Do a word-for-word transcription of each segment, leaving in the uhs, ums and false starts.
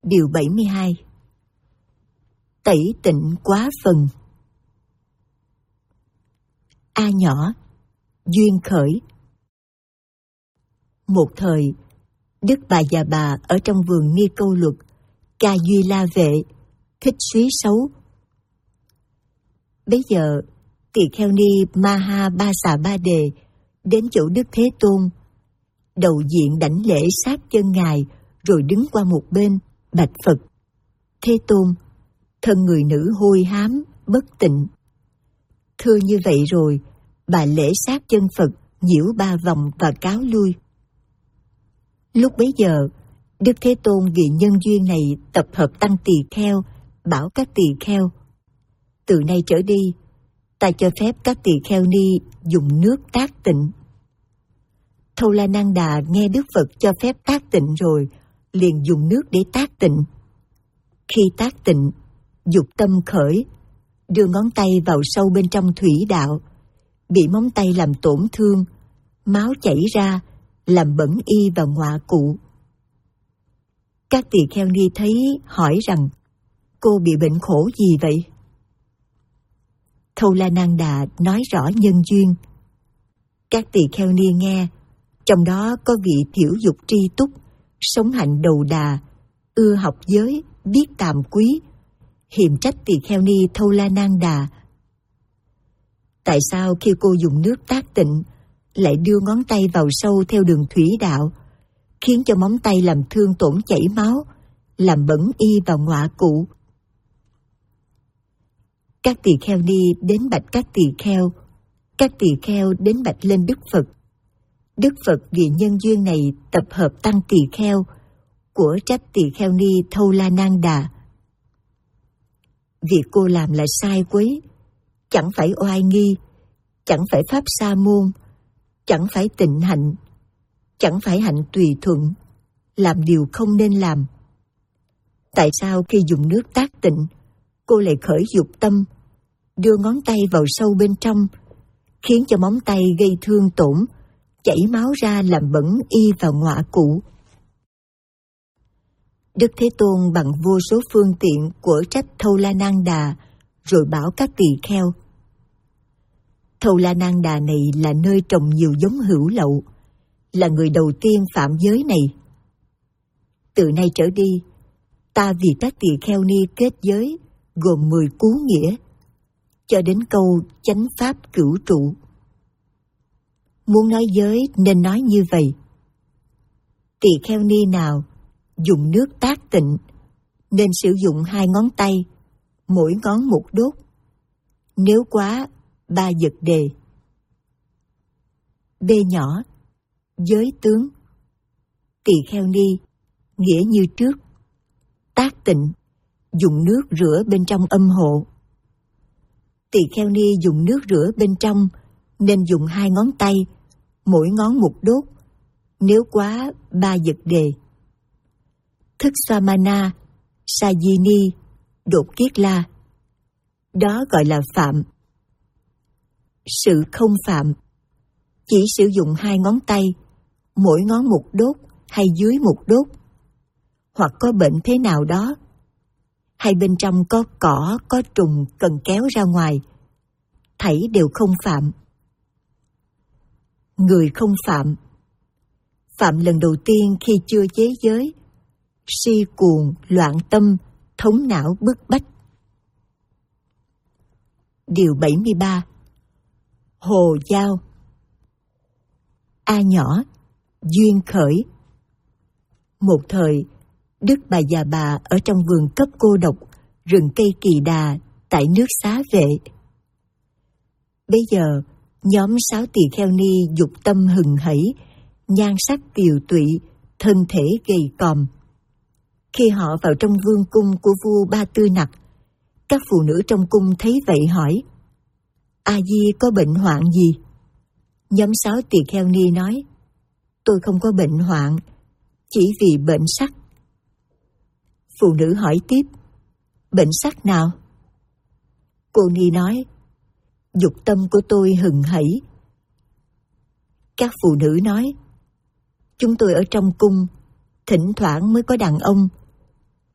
Điều bảy mươi hai. Tẩy tịnh quá phần. A nhỏ, duyên khởi. Một thời, Đức Bà Già Bà ở trong vườn Ni Câu Luật, Ca Duy La Vệ, thích suý xấu. Bấy giờ, Tỳ Kheo Ni Maha Ba Xà Ba Đề đến chỗ Đức Thế Tôn, đầu diện đảnh lễ sát chân Ngài, rồi đứng qua một bên, bạch Phật: Thế Tôn, thân người nữ hôi hám, bất tịnh. Thưa như vậy rồi, bà lễ sát chân Phật, nhiễu ba vòng và cáo lui. Lúc bấy giờ, Đức Thế Tôn vì nhân duyên này tập hợp tăng tỳ kheo, bảo các tỳ kheo: từ nay trở đi, ta cho phép các tỳ kheo ni dùng nước tác tịnh. Thâu La Nan Đà nghe Đức Phật cho phép tác tịnh rồi, liền dùng nước để tác tịnh. Khi tác tịnh, dục tâm khởi, đưa ngón tay vào sâu bên trong thủy đạo, bị móng tay làm tổn thương, máu chảy ra, làm bẩn y và ngọa cụ. Các tỳ kheo ni thấy, hỏi rằng: cô bị bệnh khổ gì vậy? Thâu La Nan Đà nói rõ nhân duyên. Các tỳ kheo ni nghe, trong đó có vị thiểu dục tri túc, sống hạnh đầu đà, ưa học giới, biết tàm quý, hiềm trách tỳ kheo ni Thâu La Nan Đà: tại sao khi cô dùng nước tác tịnh lại đưa ngón tay vào sâu theo đường thủy đạo, khiến cho móng tay làm thương tổn chảy máu, làm bẩn y và ngọa cụ? Các tỳ kheo ni đến bạch các tỳ kheo, các tỳ kheo đến bạch lên Đức Phật. Đức Phật vì nhân duyên này tập hợp tăng tỳ kheo, của trách tỳ kheo ni Thâu La Nan Đà: việc cô làm là sai quấy, chẳng phải oai nghi, chẳng phải pháp sa môn, chẳng phải tịnh hạnh, chẳng phải hạnh tùy thuận, làm điều không nên làm. Tại sao khi dùng nước tác tịnh, cô lại khởi dục tâm, đưa ngón tay vào sâu bên trong, khiến cho móng tay gây thương tổn, chảy máu ra, làm bẩn y và ngọa cụ? Đức Thế Tôn bằng vô số phương tiện của trách Thâu La Nan Đà, rồi bảo các tỳ kheo: Thâu La Nan Đà này là nơi trồng nhiều giống hữu lậu, là người đầu tiên phạm giới này. Từ nay trở đi, ta vì các tỳ kheo ni kết giới, gồm mười cú nghĩa, cho đến câu chánh pháp cửu trụ. Muốn nói giới nên nói như vậy: tỳ kheo ni nào dùng nước tác tịnh, nên sử dụng hai ngón tay, mỗi ngón một đốt. Nếu quá, ba vật đề. B nhỏ, giới tướng. Tỳ kheo ni, nghĩa như trước. Tác tịnh, dùng nước rửa bên trong âm hộ. Tỳ kheo ni dùng nước rửa bên trong, nên dùng hai ngón tay, mỗi ngón một đốt. Nếu quá, ba vật đề. Thức Samana, Sajini, đột kiết la. Đó gọi là phạm. Sự không phạm, chỉ sử dụng hai ngón tay, mỗi ngón một đốt hay dưới một đốt, hoặc có bệnh thế nào đó, hay bên trong có cỏ, có trùng cần kéo ra ngoài, thảy đều không phạm. Người không phạm, phạm lần đầu tiên khi chưa chế giới, si cuồng, loạn tâm, thống não bức bách. Điều bảy mươi ba. Hồ giao. A nhỏ, duyên khởi. Một thời, Đức Bà Già Bà ở trong vườn cấp cô độc, rừng cây Kỳ Đà, tại nước Xá Vệ. Bây giờ, nhóm sáu tỳ kheo ni dục tâm hừng hẫy, nhan sắc tiều tụy, thân thể gầy còm. Khi họ vào trong vương cung của vua Ba Tư Nặc, các phụ nữ trong cung thấy vậy hỏi: A Di có bệnh hoạn gì? Nhóm sáu tỳ kheo ni nói: tôi không có bệnh hoạn, chỉ vì bệnh sắc. Phụ nữ hỏi tiếp: bệnh sắc nào? Cô ni nói: dục tâm của tôi hừng hẫy. Các phụ nữ nói: chúng tôi ở trong cung, thỉnh thoảng mới có đàn ông.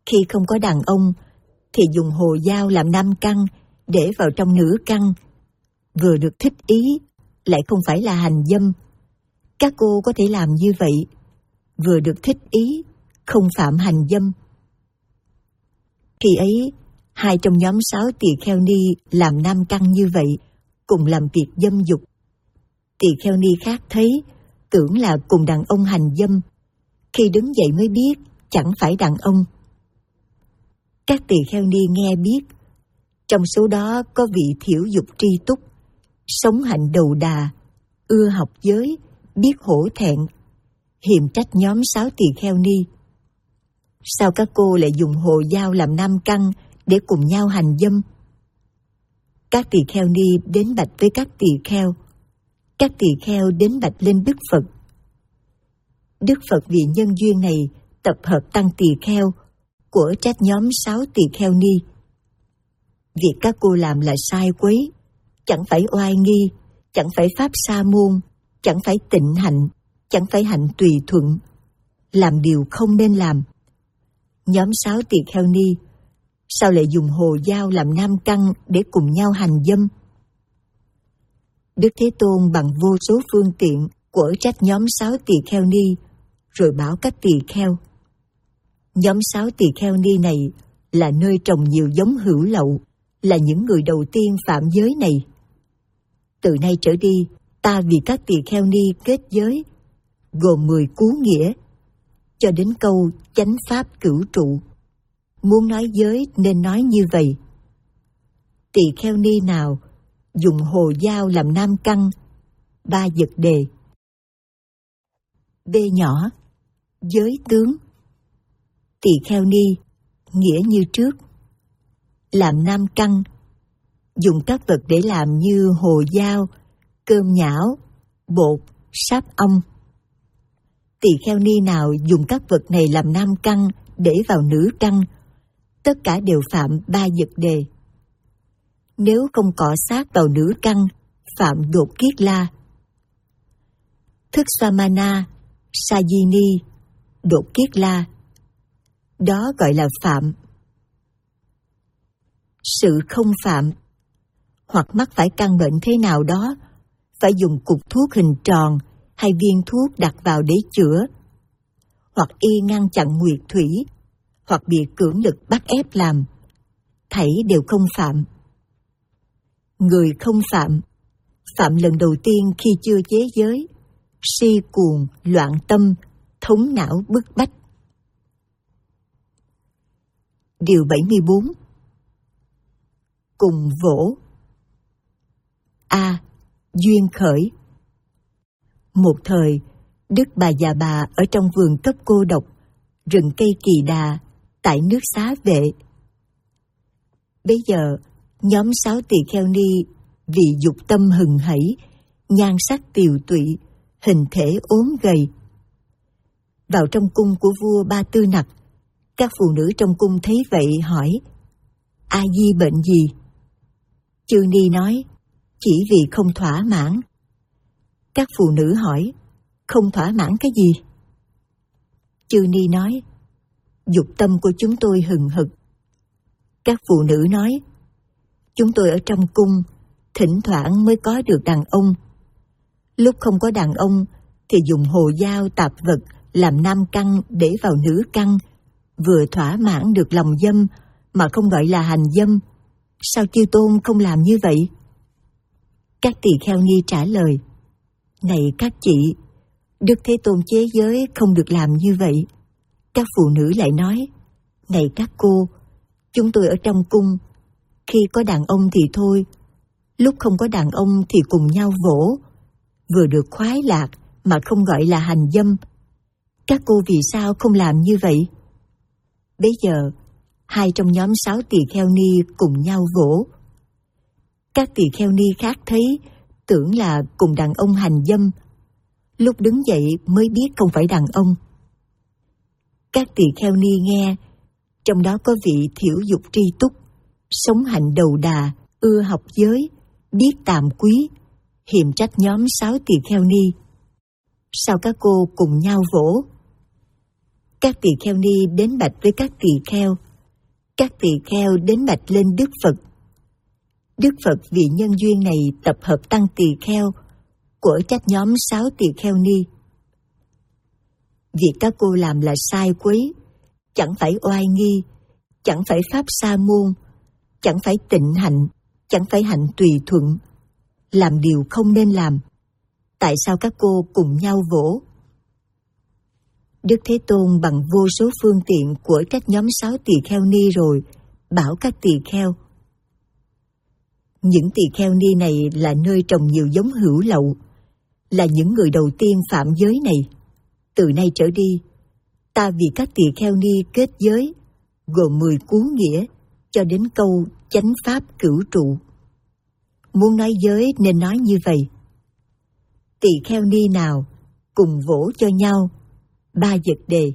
Khi không có đàn ông thì dùng hồ dao làm nam căn để vào trong nữ căn, vừa được thích ý lại không phải là hành dâm. Các cô có thể làm như vậy, vừa được thích ý, không phạm hành dâm. Khi ấy, hai trong nhóm sáu tỳ kheo ni làm nam căn như vậy, cùng làm việc dâm dục. Tỳ kheo ni khác thấy, tưởng là cùng đàn ông hành dâm, khi đứng dậy mới biết chẳng phải đàn ông. Các tỳ kheo ni nghe biết, trong số đó có vị thiểu dục tri túc, sống hạnh đầu đà, ưa học giới, biết hổ thẹn, hiềm trách nhóm sáu tỳ kheo ni. Sao các cô lại dùng hồ dao làm nam căn để cùng nhau hành dâm? Các tỳ kheo ni đến bạch với các tỳ kheo. Các tỳ kheo đến bạch lên Đức Phật. Đức Phật vì nhân duyên này tập hợp tăng tỳ kheo của trách nhóm sáu tỳ kheo ni. Việc các cô làm là sai quấy, chẳng phải oai nghi, chẳng phải pháp sa môn, chẳng phải tịnh hạnh, chẳng phải hạnh tùy thuận, làm điều không nên làm. Nhóm sáu tỳ kheo ni sao lại dùng hồ dao làm nam căn để cùng nhau hành dâm? Đức Thế Tôn bằng vô số phương tiện của trách nhóm sáu tỳ kheo ni, rồi bảo các tỳ kheo: nhóm sáu tỳ kheo ni này là nơi trồng nhiều giống hữu lậu, là những người đầu tiên phạm giới này. Từ nay trở đi, ta vì các tỳ kheo ni kết giới, gồm mười cú nghĩa, cho đến câu chánh pháp cửu trụ. Muốn nói giới nên nói như vậy: tỳ kheo ni nào dùng hồ dao làm nam căn, ba vật đề. B nhỏ, giới tướng. Tỳ kheo ni, nghĩa như trước. Làm nam căn, dùng các vật để làm như hồ dao, cơm nhão, bột, sáp ong. Tỳ kheo ni nào dùng các vật này làm nam căn để vào nữ căn, tất cả đều phạm ba vật đề. Nếu không cọ sát vào nữ căn, phạm đột kiết la. Thức Samana, Sajini, đột kiết la, đó gọi là phạm. Sự không phạm, hoặc mắc phải căn bệnh thế nào đó, phải dùng cục thuốc hình tròn hay viên thuốc đặt vào để chữa, hoặc y ngăn chặn nguyệt thủy, hoặc bị cưỡng lực bắt ép làm, thảy đều không phạm. Người không phạm, phạm lần đầu tiên khi chưa chế giới, si cuồng, loạn tâm, thống não bức bách. Điều bảy mươi bốn. Cùng vỗ. A. Duyên khởi. Một thời, Đức Bà Già Bà ở trong vườn cấp cô độc, rừng cây Kỳ Đà, tại nước Xá Vệ. Bây giờ, nhóm sáu tỳ kheo ni vì dục tâm hừng hẩy, nhan sắc tiều tụy, hình thể ốm gầy. Vào trong cung của vua Ba Tư Nặc, các phụ nữ trong cung thấy vậy hỏi: A Di bệnh gì? Chư ni nói: chỉ vì không thỏa mãn. Các phụ nữ hỏi: không thỏa mãn cái gì? Chư ni nói: dục tâm của chúng tôi hừng hực. Các phụ nữ nói: chúng tôi ở trong cung, thỉnh thoảng mới có được đàn ông. Lúc không có đàn ông thì dùng hồ dao tạp vật làm nam căn để vào nữ căn, vừa thỏa mãn được lòng dâm mà không gọi là hành dâm. Sao chư tôn không làm như vậy? Các tỳ kheo ni trả lời: này các chị, Đức Thế Tôn chế giới không được làm như vậy. Các phụ nữ lại nói: này các cô, chúng tôi ở trong cung, khi có đàn ông thì thôi, lúc không có đàn ông thì cùng nhau vỗ, vừa được khoái lạc mà không gọi là hành dâm. Các cô vì sao không làm như vậy? Bấy giờ, hai trong nhóm sáu tỳ kheo ni cùng nhau vỗ. Các tỳ kheo ni khác thấy, tưởng là cùng đàn ông hành dâm. Lúc đứng dậy mới biết không phải đàn ông. Các tỳ kheo ni nghe, trong đó có vị thiểu dục tri túc, sống hạnh đầu đà, ưa học giới, biết tàm quý, hiềm trách nhóm sáu tỳ kheo ni. Sao các cô cùng nhau vỗ? Các tỳ kheo ni đến bạch với các tỳ kheo. Các tỳ kheo đến bạch lên Đức Phật. Đức Phật vì nhân duyên này tập hợp tăng tỳ kheo của trách nhóm sáu tỳ kheo ni. Việc các cô làm là sai quấy, chẳng phải oai nghi, chẳng phải pháp sa môn, chẳng phải tịnh hạnh, chẳng phải hạnh tùy thuận, làm điều không nên làm. Tại sao các cô cùng nhau vỗ? Đức Thế Tôn bằng vô số phương tiện của trách nhóm sáu tỳ kheo ni rồi bảo các tỳ kheo. Những tỳ kheo ni này là nơi trồng nhiều giống hữu lậu, là những người đầu tiên phạm giới này. Từ nay trở đi, ta vì các tỳ kheo ni kết giới, gồm mười cú nghĩa, cho đến câu chánh pháp cửu trụ. Muốn nói giới nên nói như vậy. Tỳ kheo ni nào cùng vỗ cho nhau ba vật đề.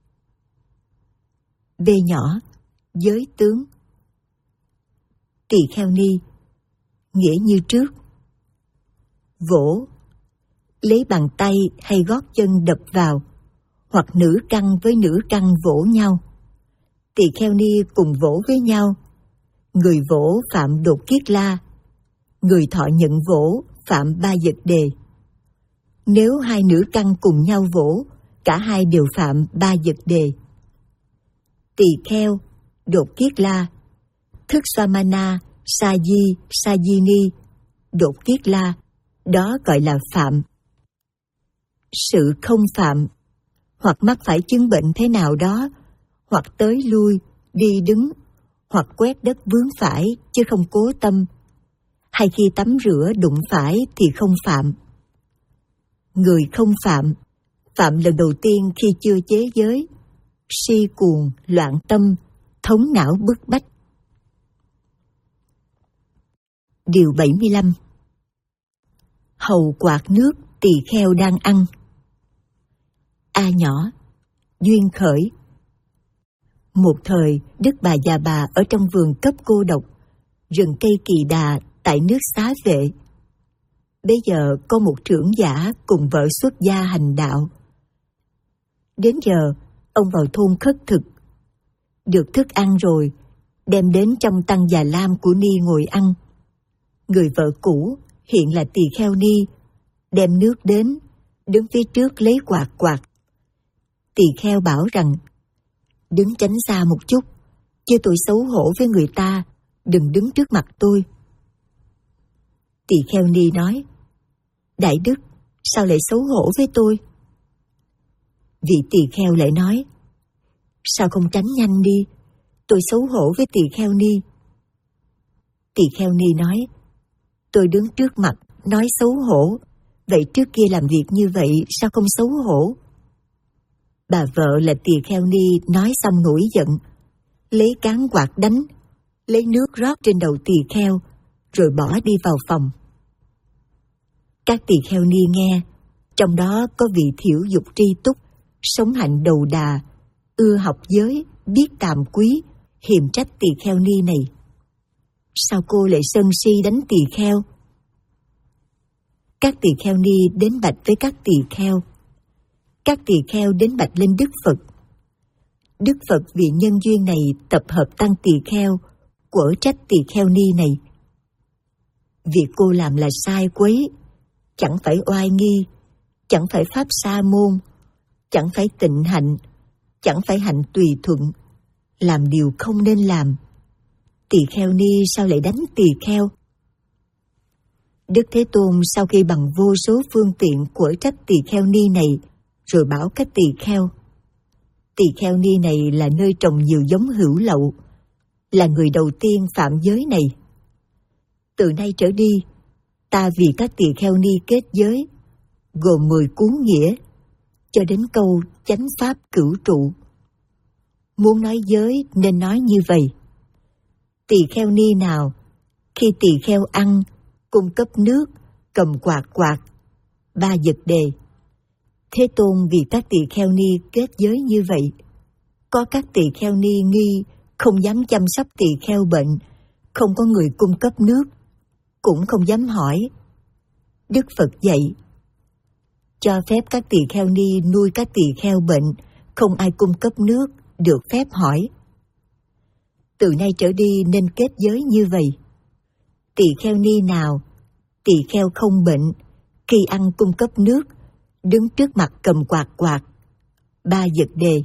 B nhỏ, giới tướng. Tỳ kheo ni, nghĩa như trước. Vỗ, lấy bàn tay hay gót chân đập vào, hoặc nữ căn với nữ căn vỗ nhau. Tỳ kheo ni cùng vỗ với nhau. Người vỗ phạm đột kiết la, người thọ nhận vỗ phạm ba vật đề. Nếu hai nữ căn cùng nhau vỗ, cả hai đều phạm ba vật đề. Tỳ kheo, đột kiết la, thức samana, sa di, sa di ni, đột kiết la, đó gọi là phạm. Sự không phạm, hoặc mắc phải chứng bệnh thế nào đó, hoặc tới lui, đi đứng, hoặc quét đất vướng phải chứ không cố tâm, hay khi tắm rửa đụng phải thì không phạm. Người không phạm, phạm lần đầu tiên khi chưa chế giới, si cuồng, loạn tâm, thống não bức bách. Điều bảy mươi lăm. Hầu quạt nước tỳ kheo đang ăn. A nhỏ, duyên khởi. Một thời, Đức Bà Già Bà ở trong vườn cấp cô độc, rừng cây Kỳ Đà tại nước Xá Vệ. Bây giờ có một trưởng giả cùng vợ xuất gia hành đạo. Đến giờ, ông vào thôn khất thực. Được thức ăn rồi, đem đến trong tăng Già Lam của Ni ngồi ăn. Người vợ cũ, hiện là tỳ kheo Ni, đem nước đến, đứng phía trước lấy quạt quạt. Tỳ kheo bảo rằng, đứng tránh xa một chút, chứ tôi xấu hổ với người ta, đừng đứng trước mặt tôi. Tỳ kheo Ni nói, Đại Đức, sao lại xấu hổ với tôi? Vị tỳ kheo lại nói, sao không tránh nhanh đi, tôi xấu hổ với tỳ kheo Ni. Tỳ kheo Ni nói, tôi đứng trước mặt, nói xấu hổ, vậy trước kia làm việc như vậy sao không xấu hổ? Bà vợ là tỳ kheo Ni nói xong nổi giận, lấy cán quạt đánh, lấy nước rót trên đầu tỳ kheo, rồi bỏ đi vào phòng. Các tỳ kheo Ni nghe, trong đó có vị thiểu dục tri túc, sống hạnh đầu đà, ưa học giới, biết tàm quý, hiềm trách tỳ kheo Ni này. Sao cô lại sân si đánh tỳ kheo? Các tỳ kheo Ni đến bạch với các tỳ kheo. Các tỳ kheo đến bạch lên Đức Phật. Đức Phật vì nhân duyên này tập hợp tăng tỳ kheo, quở trách tỳ kheo Ni này. Việc cô làm là sai quấy, chẳng phải oai nghi, chẳng phải pháp sa môn, chẳng phải tịnh hạnh, chẳng phải hạnh tùy thuận, làm điều không nên làm. Tỳ kheo Ni sao lại đánh tỳ kheo? Đức Thế Tôn sau khi bằng vô số phương tiện quở trách tỳ kheo Ni này, rồi bảo các tỳ kheo. Tỳ kheo Ni này là nơi trồng nhiều giống hữu lậu, là người đầu tiên phạm giới này. Từ nay trở đi, ta vì các tỳ kheo Ni kết giới, gồm mười cú nghĩa, cho đến câu chánh pháp cửu trụ. Muốn nói giới nên nói như vậy. Tỳ kheo Ni nào, khi tỳ kheo ăn, cung cấp nước, cầm quạt quạt, ba vật đề. Thế Tôn vì các tỳ kheo Ni kết giới như vậy. Có các tỳ kheo Ni nghi, không dám chăm sóc tỳ kheo bệnh, không có người cung cấp nước, cũng không dám hỏi. Đức Phật dạy, cho phép các tỳ kheo Ni nuôi các tỳ kheo bệnh, không ai cung cấp nước, được phép hỏi. Từ nay trở đi nên kết giới như vậy. Tỳ kheo ni nào, tỳ kheo không bệnh, khi ăn cung cấp nước, đứng trước mặt cầm quạt quạt. Ba vật đề.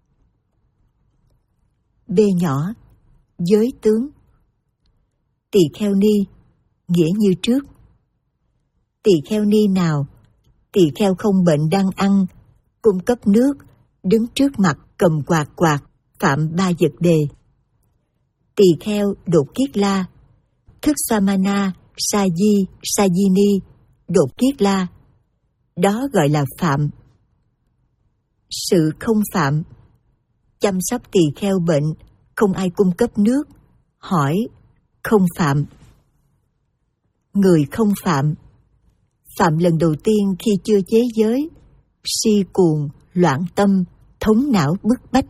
B nhỏ, giới tướng. Tỳ kheo ni, nghĩa như trước. Tỳ kheo ni nào, tỳ kheo không bệnh đang ăn, cung cấp nước, đứng trước mặt cầm quạt quạt, phạm ba vật đề. Tỳ kheo đột kiết la, thức samana, sa di, sa di ni, đột kiết la, đó gọi là phạm. Sự không phạm, chăm sóc tỳ kheo bệnh, không ai cung cấp nước, hỏi, không phạm. Người không phạm, phạm lần đầu tiên khi chưa chế giới, si cuồng, loạn tâm, thống não bức bách.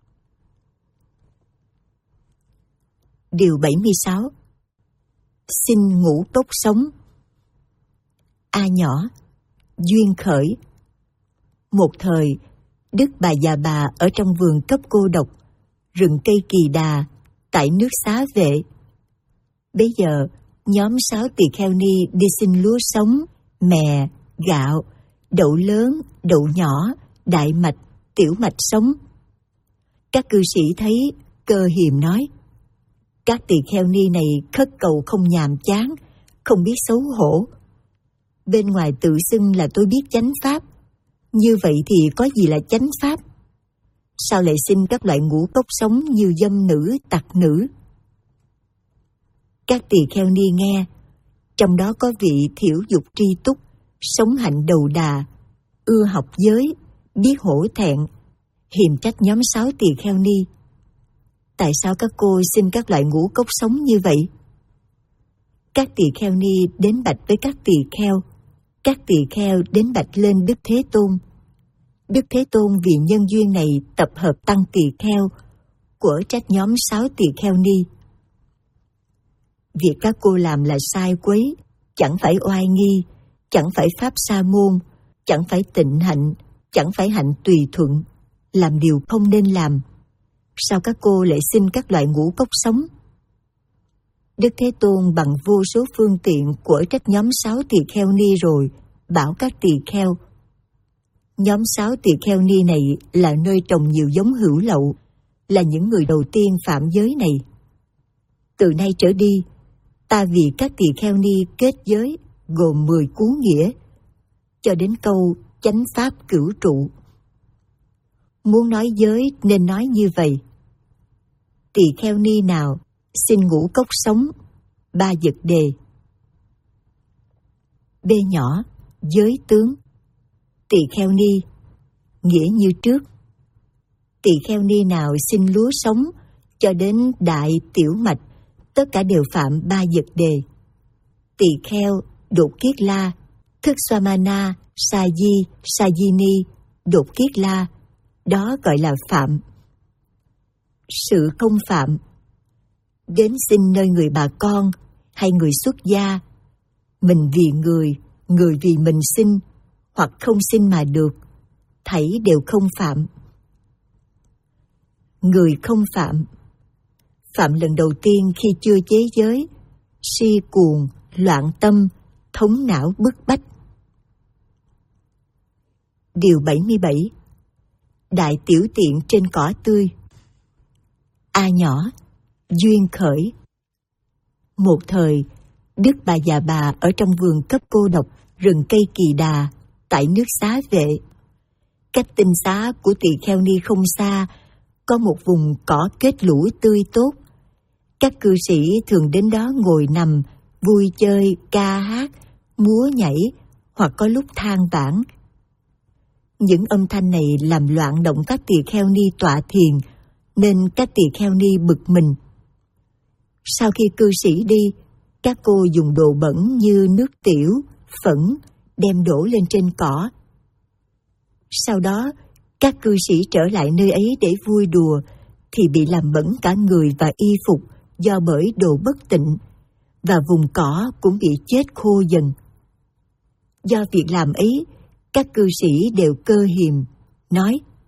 Điều bảy mươi sáu. Xin ngũ cốc sống. A nhỏ, duyên khởi. Một thời, Đức Bà Già Bà ở trong vườn cấp cô độc, rừng cây kỳ đà, tại nước Xá Vệ. Bấy giờ, nhóm sáu tỳ kheo ni đi xin lúa sống, mè, gạo, đậu lớn, đậu nhỏ, đại mạch, tiểu mạch sống. Các cư sĩ thấy, Cơ Hiềm nói, các tỳ kheo ni này khất cầu không nhàm chán, không biết xấu hổ. Bên ngoài tự xưng là tôi biết chánh pháp, như vậy thì có gì là chánh pháp? Sao lại xin các loại ngũ cốc sống như dâm nữ, tặc nữ? Các tỳ kheo ni nghe, trong đó có vị thiểu dục tri túc, sống hạnh đầu đà, ưa học giới, biết hổ thẹn, hiềm trách nhóm sáu tỳ kheo ni. Tại sao các cô xin các loại ngũ cốc sống như vậy? Các tỳ kheo ni đến bạch với các tỳ kheo, các tỳ kheo đến bạch lên Đức Thế Tôn. Đức Thế Tôn vì nhân duyên này tập hợp tăng tỳ kheo, của trách nhóm sáu tỳ kheo ni. Việc các cô làm là sai quấy, chẳng phải oai nghi, chẳng phải pháp sa môn, chẳng phải tịnh hạnh, chẳng phải hạnh tùy thuận, làm điều không nên làm. Sao các cô lại xin các loại ngũ cốc sống? Đức Thế Tôn bằng vô số phương tiện của trách nhóm sáu tỳ kheo ni rồi, bảo các tỳ kheo. Nhóm sáu tỳ kheo ni này là nơi trồng nhiều giống hữu lậu, là những người đầu tiên phạm giới này. Từ nay trở đi, ta vì các tỳ kheo ni kết giới gồm mười cú nghĩa, cho đến câu chánh pháp cửu trụ. Muốn nói giới nên nói như vậy. Tỳ kheo ni nào, xin ngũ cốc sống, ba vật đề. B nhỏ, giới tướng. Tỳ kheo ni, nghĩa như trước. Tỳ kheo ni nào xin lúa sống, cho đến đại tiểu mạch, tất cả đều phạm ba vật đề. Tỳ kheo, đột kiết la, thức samana, sa di, sa di ni, đột kiết la, đó gọi là phạm. Sự không phạm, đến xin nơi người bà con hay người xuất gia, mình vì người, người vì mình xin, hoặc không xin mà được, thảy đều không phạm. Người không phạm, phạm lần đầu tiên khi chưa chế giới, si cuồng, loạn tâm, thống não bức bách. Điều bảy mươi bảy. Đại tiểu tiện trên cỏ tươi. A nhỏ, duyên khởi. Một thời, Đức Bà Già Bà ở trong vườn cấp cô độc, rừng cây kỳ đà, tại nước Xá Vệ. Cách tinh xá của tỳ kheo ni không xa, có một vùng cỏ kết lũ tươi tốt. Các cư sĩ thường đến đó ngồi nằm, vui chơi, ca hát, múa nhảy, hoặc có lúc than vãn. Những âm thanh này làm loạn động các tỳ kheo ni tọa thiền, nên các tỳ kheo ni bực mình. Sau khi cư sĩ đi, các cô dùng đồ bẩn như nước tiểu, phẫn, đem đổ lên trên cỏ. Sau đó, các cư sĩ trở lại nơi ấy để vui đùa, thì bị làm bẩn cả người và y phục do bởi đồ bất tịnh, và vùng cỏ cũng bị chết khô dần. Do việc làm ấy, các cư sĩ đều cơ hiềm, nói: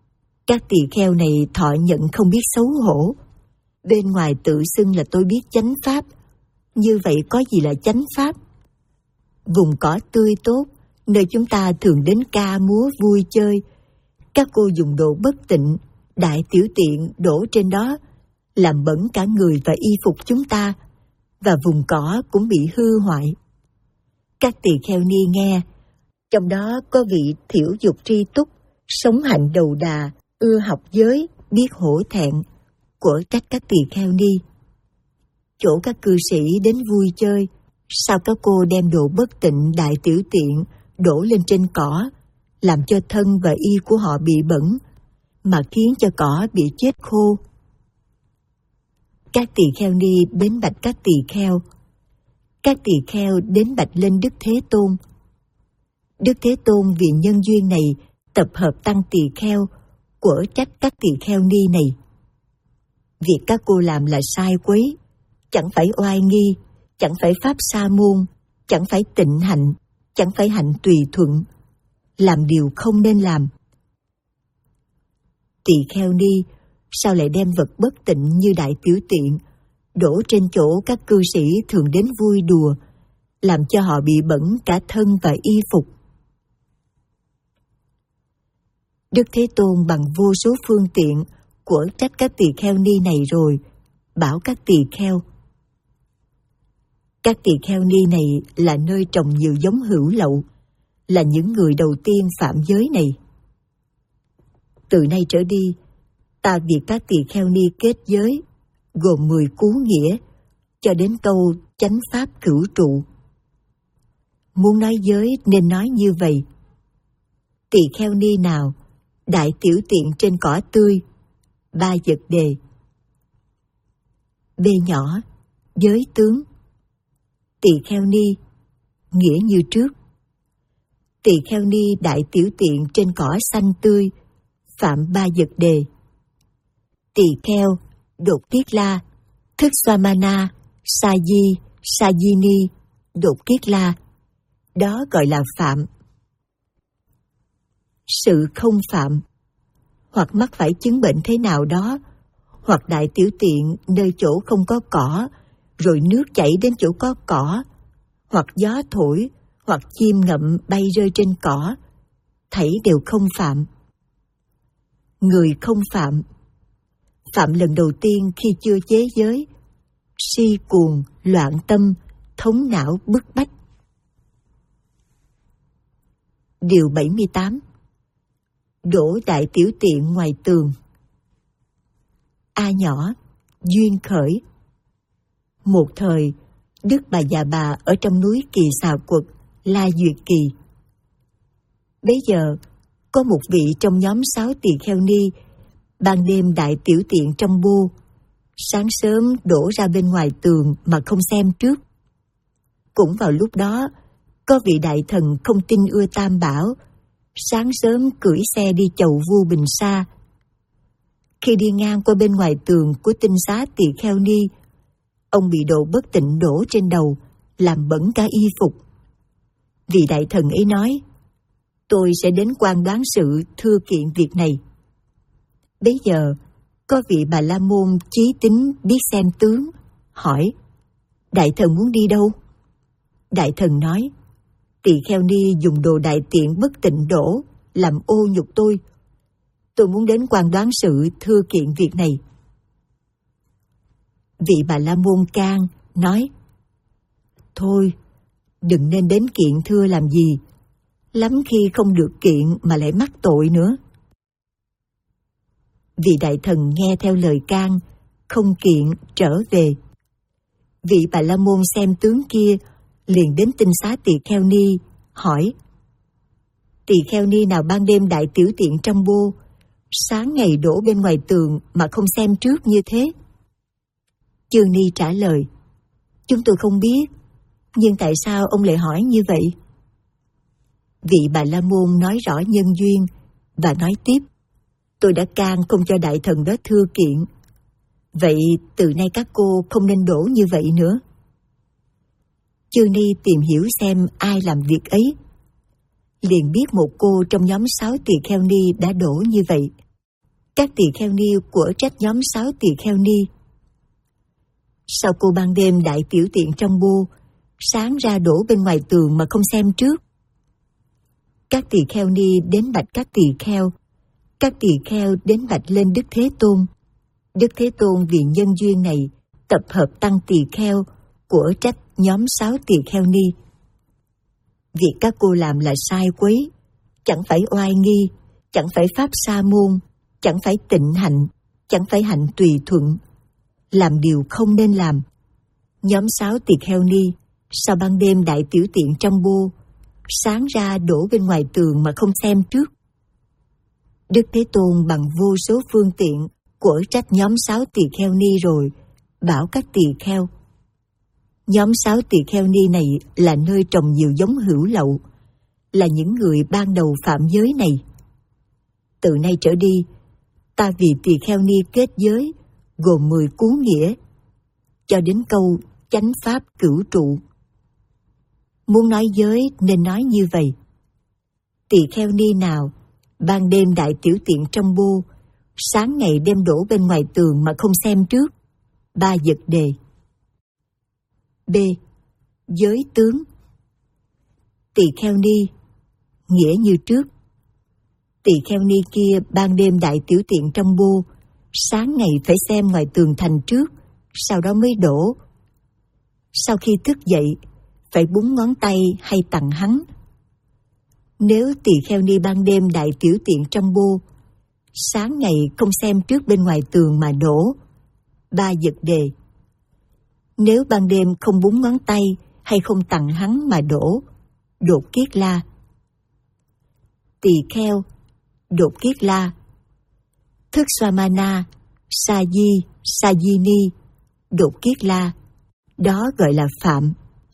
Các tỳ kheo này thọ nhận không biết xấu hổ. Bên ngoài tự xưng là tôi biết chánh pháp. Như vậy có gì là chánh pháp? Vùng cỏ tươi tốt, nơi chúng ta thường đến ca múa vui chơi, các cô dùng đồ bất tịnh, đại tiểu tiện đổ trên đó, làm bẩn cả người và y phục chúng ta, và vùng cỏ cũng bị hư hoại. Các tỳ kheo ni nghe, trong đó có vị thiểu dục tri túc, sống hạnh đầu đà, ưa học giới, biết hổ thẹn, của trách các tỳ kheo ni. Chỗ các cư sĩ đến vui chơi, sao các cô đem đồ bất tịnh đại tiểu tiện đổ lên trên cỏ, làm cho thân và y của họ bị bẩn, mà khiến cho cỏ bị chết khô. Các tỳ kheo ni đến bạch các tỳ kheo. Các tỳ kheo đến bạch lên Đức Thế Tôn. Đức Thế Tôn vì nhân duyên này tập hợp tăng tỳ kheo, của trách các tỳ kheo ni này. Việc các cô làm là sai quấy, chẳng phải oai nghi, chẳng phải pháp sa môn, chẳng phải tịnh hạnh, chẳng phải hạnh tùy thuận, làm điều không nên làm. Tỳ kheo ni sao lại đem vật bất tịnh như đại tiểu tiện đổ trên chỗ các cư sĩ thường đến vui đùa, làm cho họ bị bẩn cả thân và y phục? Đức Thế Tôn bằng vô số phương tiện của trách các tỳ kheo ni này rồi, bảo các tỳ kheo: các tỳ kheo ni này là nơi trồng nhiều giống hữu lậu, là những người đầu tiên phạm giới này. Từ nay trở đi, ta việc các tỳ kheo ni kết giới, gồm mười cú nghĩa, cho đến câu chánh pháp cửu trụ. Muốn nói giới nên nói như vậy: tỳ kheo ni nào đại tiểu tiện trên cỏ tươi, ba vật đề. B nhỏ, giới tướng. Tỳ kheo ni, nghĩa như trước. Tỳ kheo ni đại tiểu tiện trên cỏ xanh tươi, phạm ba vật đề. Tỳ kheo, đột kiết la, thức Swamana, sa di, sa di ni, đột kiết la, đó gọi là phạm. Sự không phạm, hoặc mắc phải chứng bệnh thế nào đó, hoặc đại tiểu tiện nơi chỗ không có cỏ, rồi nước chảy đến chỗ có cỏ, hoặc gió thổi, hoặc chim ngậm bay rơi trên cỏ, thảy đều không phạm. Người không phạm, phạm lần đầu tiên khi chưa chế giới, si cuồng, loạn tâm, thống não bức bách. Điều bảy mươi tám. Đổ đại tiểu tiện ngoài tường. A nhỏ, duyên khởi. Một thời, Đức Bà Già Bà ở trong núi Kỳ Xà Quật, La Duyệt Kỳ. Bấy giờ, có một vị trong nhóm sáu tỳ kheo ni, ban đêm đại tiểu tiện trong bô, sáng sớm đổ ra bên ngoài tường mà không xem trước. Cũng vào lúc đó, có vị đại thần không tin ưa Tam Bảo, sáng sớm cưỡi xe đi chầu vua Bình Sa. Khi đi ngang qua bên ngoài tường của tinh xá tỳ kheo ni, ông bị đồ bất tịnh đổ trên đầu, làm bẩn cả y phục. Vị đại thần ấy nói: tôi sẽ đến quan đoán sự thưa kiện việc này. Bấy giờ, có vị Bà La Môn chí tín biết xem tướng, hỏi: đại thần muốn đi đâu? Đại thần nói: tỳ kheo ni dùng đồ đại tiện bất tịnh đổ, làm ô nhục tôi. Tôi muốn đến quan đoán sự thưa kiện việc này. Vị Bà La Môn can nói: thôi, đừng nên đến kiện thưa làm gì, lắm khi không được kiện mà lại mắc tội nữa. Vị đại thần nghe theo lời can, không kiện trở về. Vị Bà La Môn xem tướng kia, liền đến tinh xá tỳ kheo ni, hỏi: tỳ kheo ni nào ban đêm đại tiểu tiện trong bô, sáng ngày đổ bên ngoài tường mà không xem trước như thế? Chương Ni trả lời: chúng tôi không biết, nhưng tại sao ông lại hỏi như vậy? Vị Bà La Môn nói rõ nhân duyên và nói tiếp: tôi đã can không cho đại thần đó thưa kiện, vậy từ nay các cô không nên đổ như vậy nữa. Chương Ni tìm hiểu xem ai làm việc ấy, liền biết một cô trong nhóm sáu tỳ kheo ni đã đổ như vậy. Các tỳ kheo ni của trách nhóm sáu tỳ kheo ni. Sao cô ban đêm đại tiểu tiện trong bu, sáng ra đổ bên ngoài tường mà không xem trước? Các tỳ kheo ni đến bạch các tỳ kheo. Các tỳ kheo đến bạch lên Đức Thế Tôn. Đức Thế Tôn vì nhân duyên này tập hợp tăng tỳ kheo của trách nhóm sáu tỳ kheo ni. Việc các cô làm là sai quấy, chẳng phải oai nghi, chẳng phải pháp sa môn, chẳng phải tịnh hạnh, chẳng phải hạnh tùy thuận, làm điều không nên làm. Nhóm sáu tỳ kheo ni sau ban đêm đại tiểu tiện trong bu, sáng ra đổ bên ngoài tường mà không xem trước. Đức Thế Tôn bằng vô số phương tiện của trách nhóm sáu tỳ kheo ni rồi bảo các tỳ kheo. Nhóm sáu tỳ kheo ni này là nơi trồng nhiều giống hữu lậu, là những người ban đầu phạm giới này. Từ nay trở đi, ta vì tỳ kheo ni kết giới gồm mười cú nghĩa, cho đến câu chánh pháp cửu trụ. Muốn nói giới nên nói như vậy. Tỳ kheo ni nào ban đêm đại tiểu tiện trong bu, sáng ngày đem đổ bên ngoài tường mà không xem trước? Ba vật đề. B. Giới tướng. Tỳ kheo ni nghĩa như trước. Tỳ kheo ni kia ban đêm đại tiểu tiện trong bu, sáng ngày phải xem ngoài tường thành trước, sau đó mới đổ. Sau khi thức dậy, phải búng ngón tay hay tặng hắn. Nếu tỳ kheo ni ban đêm đại tiểu tiện trong bu, sáng ngày không xem trước bên ngoài tường mà đổ. Ba vật đề. Nếu ban đêm không búng ngón tay hay không tặng hắn mà đổ, đột kiết la. Tỳ kheo, đột kiết la. Thức Swamana, Sa Di, Sa Di Ni, đột kiết la, đó gọi là phạm.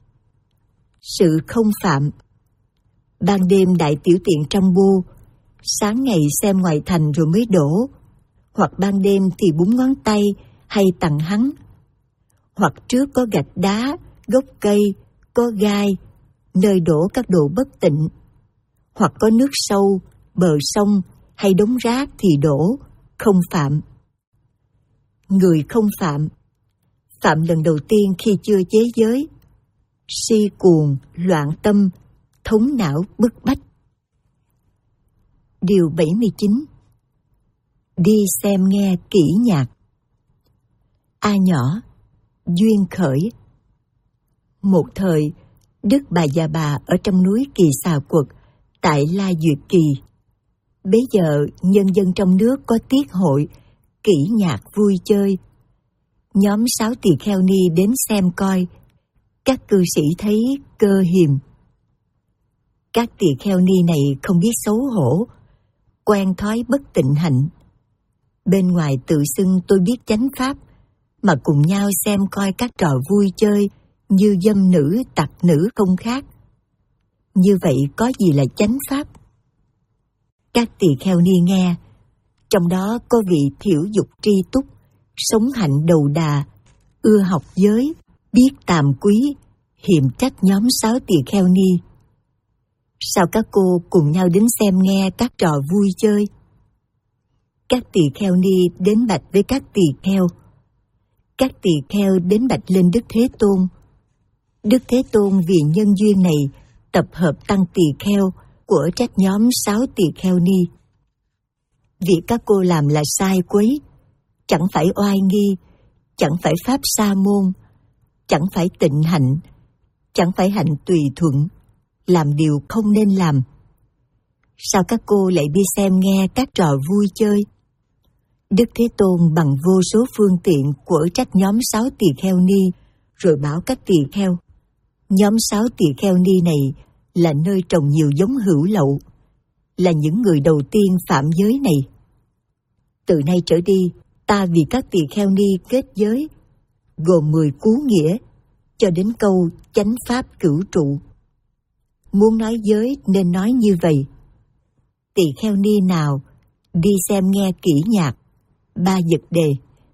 Sự không phạm. Ban đêm đại tiểu tiện trong bu, sáng ngày xem ngoài thành rồi mới đổ, hoặc ban đêm thì búng ngón tay hay tặng hắn, hoặc trước có gạch đá, gốc cây, có gai, nơi đổ các đồ bất tịnh, hoặc có nước sâu, bờ sông hay đống rác thì đổ, không phạm. Người không phạm. Phạm lần đầu tiên khi chưa chế giới, si cuồng, loạn tâm, thống não bức bách. Điều bảy mươi chín. Đi xem nghe kỹ nhạc. A nhỏ, duyên khởi. Một thời, Đức Bà Già Bà ở trong núi Kỳ Xà Quật, tại La Duyệt Kỳ. Bấy giờ, nhân dân trong nước có tiết hội, kỹ nhạc vui chơi. Nhóm sáu tỳ kheo ni đến xem coi. Các cư sĩ thấy cơ hiềm. Các tỳ kheo ni này không biết xấu hổ, quen thói bất tịnh hạnh. Bên ngoài tự xưng tôi biết chánh pháp, mà cùng nhau xem coi các trò vui chơi như dâm nữ, tặc nữ không khác. Như vậy có gì là chánh pháp? Các tỳ kheo ni nghe, trong đó có vị thiểu dục tri túc, sống hạnh đầu đà, ưa học giới, biết tàm quý, hiềm trách nhóm sáu tỳ kheo ni. Sao các cô cùng nhau đến xem nghe các trò vui chơi? Các tỳ kheo ni đến bạch với các tỳ kheo. Các tỳ kheo đến bạch lên Đức Thế Tôn. Đức Thế Tôn vì nhân duyên này tập hợp tăng tỳ kheo của trách nhóm sáu tỳ kheo ni. Việc các cô làm là sai quấy, chẳng phải oai nghi, chẳng phải pháp sa môn, chẳng phải tịnh hạnh, chẳng phải hạnh tùy thuận, làm điều không nên làm. Sao các cô lại đi xem nghe các trò vui chơi? Đức Thế Tôn bằng vô số phương tiện của trách nhóm sáu tỳ kheo ni, rồi bảo các tỳ kheo. Nhóm sáu tỳ kheo ni này là nơi trồng nhiều giống hữu lậu, là những người đầu tiên phạm giới này. Từ nay trở đi, ta vì các tỳ kheo ni kết giới, gồm mười cú nghĩa, cho đến câu chánh pháp cửu trụ. Muốn nói giới nên nói như vậy. Tỳ kheo ni nào đi xem nghe kỹ nhạc. Ba vật đề.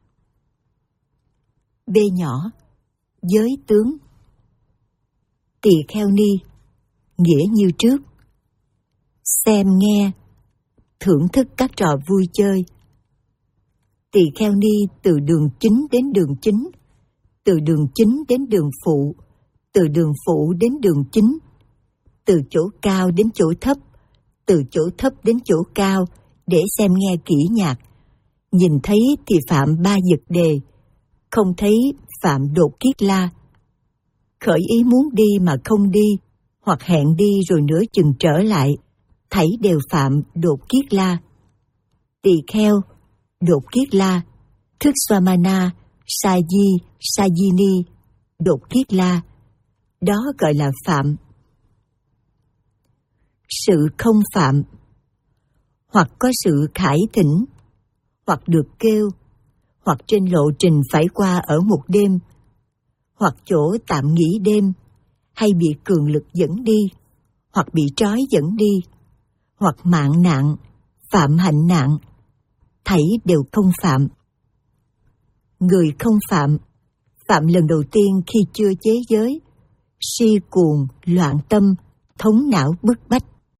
B nhỏ, giới tướng. Tỳ kheo ni nghĩa như trước. Xem nghe, thưởng thức các trò vui chơi, Tỳ kheo ni từ đường chính đến đường chính, từ đường chính đến đường phụ, từ đường phụ đến đường chính, từ chỗ cao đến chỗ thấp, từ chỗ thấp đến chỗ cao để xem nghe kỹ nhạc. Nhìn thấy thì phạm ba dực đề, không thấy phạm đột kiết la. Khởi ý muốn đi mà không đi, hoặc hẹn đi rồi nửa chừng trở lại, thảy đều phạm đột kiết la. Tỳ kheo, đột kiết la, thức Swamana, Saji, Sajini, đột kiết la, đó gọi là phạm. Sự không phạm, hoặc có sự khải thỉnh, hoặc được kêu, hoặc trên lộ trình phải qua ở một đêm, hoặc chỗ tạm nghỉ đêm, hay bị cường lực dẫn đi, hoặc bị trói dẫn đi, hoặc mạng nạn, phạm hạnh nạn, thảy đều không phạm. Người không phạm, phạm lần đầu tiên khi chưa chế giới, si cuồng, loạn tâm, thống não bức bách.